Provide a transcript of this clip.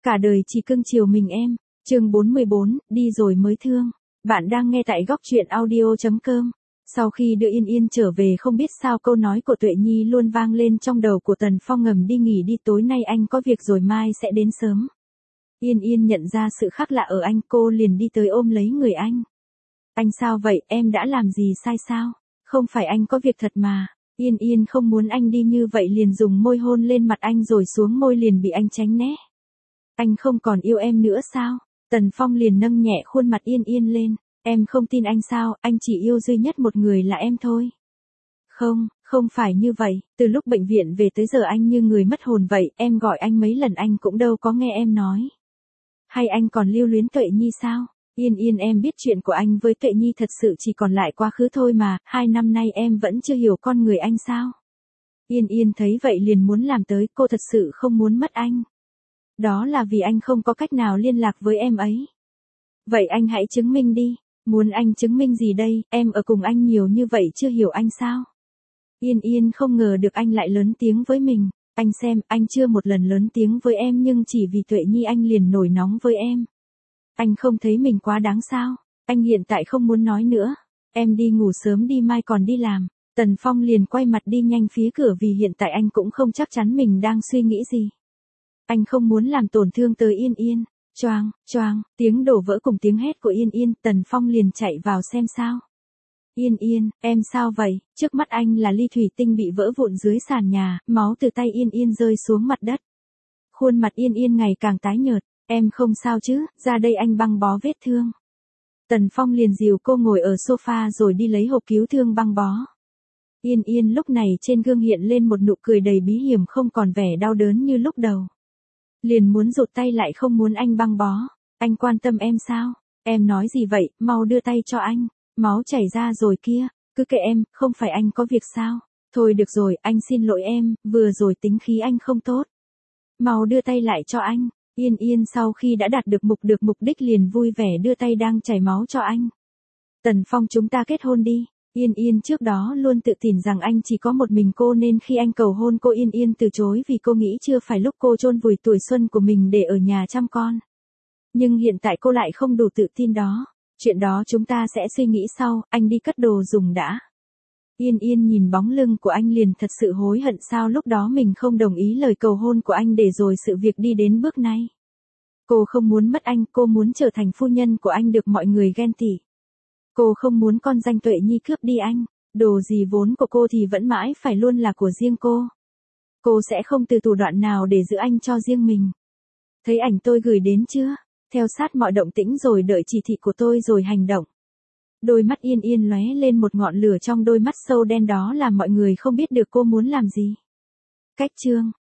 Cả đời chỉ cưng chiều mình em. Chương 44, đi rồi mới thương. Bạn đang nghe tại góc truyện audio.com. Sau khi đưa Yên Yên trở về, không biết sao câu nói của Tuệ Nhi luôn vang lên trong đầu của Tần Phong: ngầm đi nghỉ đi, tối nay anh có việc rồi mai sẽ đến sớm. Yên Yên nhận ra sự khác lạ ở anh, cô liền đi tới ôm lấy người anh. Anh sao vậy, em đã làm gì sai sao? Không phải anh có việc thật mà. Yên Yên không muốn anh đi như vậy, liền dùng môi hôn lên mặt anh rồi xuống môi liền bị anh tránh né. Anh không còn yêu em nữa sao? Tần Phong liền nâng nhẹ khuôn mặt Yên Yên lên. Em không tin anh sao, anh chỉ yêu duy nhất một người là em thôi. Không, không phải như vậy, từ lúc bệnh viện về tới giờ anh như người mất hồn vậy, em gọi anh mấy lần anh cũng đâu có nghe em nói. Hay anh còn lưu luyến Tuệ Nhi sao? Yên Yên, em biết chuyện của anh với Tuệ Nhi thật sự chỉ còn lại quá khứ thôi mà, 2 năm nay em vẫn chưa hiểu con người anh sao? Yên Yên thấy vậy liền muốn làm tới, cô thật sự không muốn mất anh. Đó là vì anh không có cách nào liên lạc với em ấy. Vậy anh hãy chứng minh đi. Muốn anh chứng minh gì đây, em ở cùng anh nhiều như vậy chưa hiểu anh sao? Yên Yên không ngờ được anh lại lớn tiếng với mình. Anh xem, anh chưa một lần lớn tiếng với em nhưng chỉ vì Tuệ Nhi anh liền nổi nóng với em. Anh không thấy mình quá đáng sao? Anh hiện tại không muốn nói nữa. Em đi ngủ sớm đi, mai còn đi làm. Tần Phong liền quay mặt đi nhanh phía cửa vì hiện tại anh cũng không chắc chắn mình đang suy nghĩ gì. Anh không muốn làm tổn thương tới Yên Yên. Choang, choang, tiếng đổ vỡ cùng tiếng hét của Yên Yên, Tần Phong liền chạy vào xem sao. Yên Yên, em sao vậy? Trước mắt anh là ly thủy tinh bị vỡ vụn dưới sàn nhà, máu từ tay Yên Yên rơi xuống mặt đất. Khuôn mặt Yên Yên ngày càng tái nhợt. Em không sao chứ, ra đây anh băng bó vết thương. Tần Phong liền dìu cô ngồi ở sofa rồi đi lấy hộp cứu thương băng bó. Yên Yên lúc này trên gương hiện lên một nụ cười đầy bí hiểm, không còn vẻ đau đớn như lúc đầu. Liền muốn rụt tay lại không muốn anh băng bó. Anh quan tâm em sao? Em nói gì vậy, mau đưa tay cho anh. Máu chảy ra rồi kia, cứ kệ em, không phải anh có việc sao? Thôi được rồi, anh xin lỗi em, vừa rồi tính khí anh không tốt. Mau đưa tay lại cho anh. Yên Yên sau khi đã đạt được mục đích liền vui vẻ đưa tay đang chảy máu cho anh. Tần Phong, chúng ta kết hôn đi. Yên Yên trước đó luôn tự tin rằng anh chỉ có một mình cô nên khi anh cầu hôn cô, Yên Yên từ chối vì cô nghĩ chưa phải lúc cô chôn vùi tuổi xuân của mình để ở nhà chăm con. Nhưng hiện tại cô lại không đủ tự tin đó. Chuyện đó chúng ta sẽ suy nghĩ sau, anh đi cất đồ dùng đã. Yên Yên nhìn bóng lưng của anh liền thật sự hối hận sao lúc đó mình không đồng ý lời cầu hôn của anh để rồi sự việc đi đến bước này. Cô không muốn mất anh, cô muốn trở thành phu nhân của anh được mọi người ghen tị. Cô không muốn con danh Tuệ Nhi cướp đi anh. Đồ gì vốn của cô thì vẫn mãi phải luôn là của riêng cô. Cô sẽ không từ thủ đoạn nào để giữ anh cho riêng mình. Thấy ảnh tôi gửi đến chưa? Theo sát mọi động tĩnh rồi đợi chỉ thị của tôi rồi hành động. Đôi mắt Yên Yên lóe lên một ngọn lửa trong đôi mắt sâu đen đó làm mọi người không biết được cô muốn làm gì. Cách chương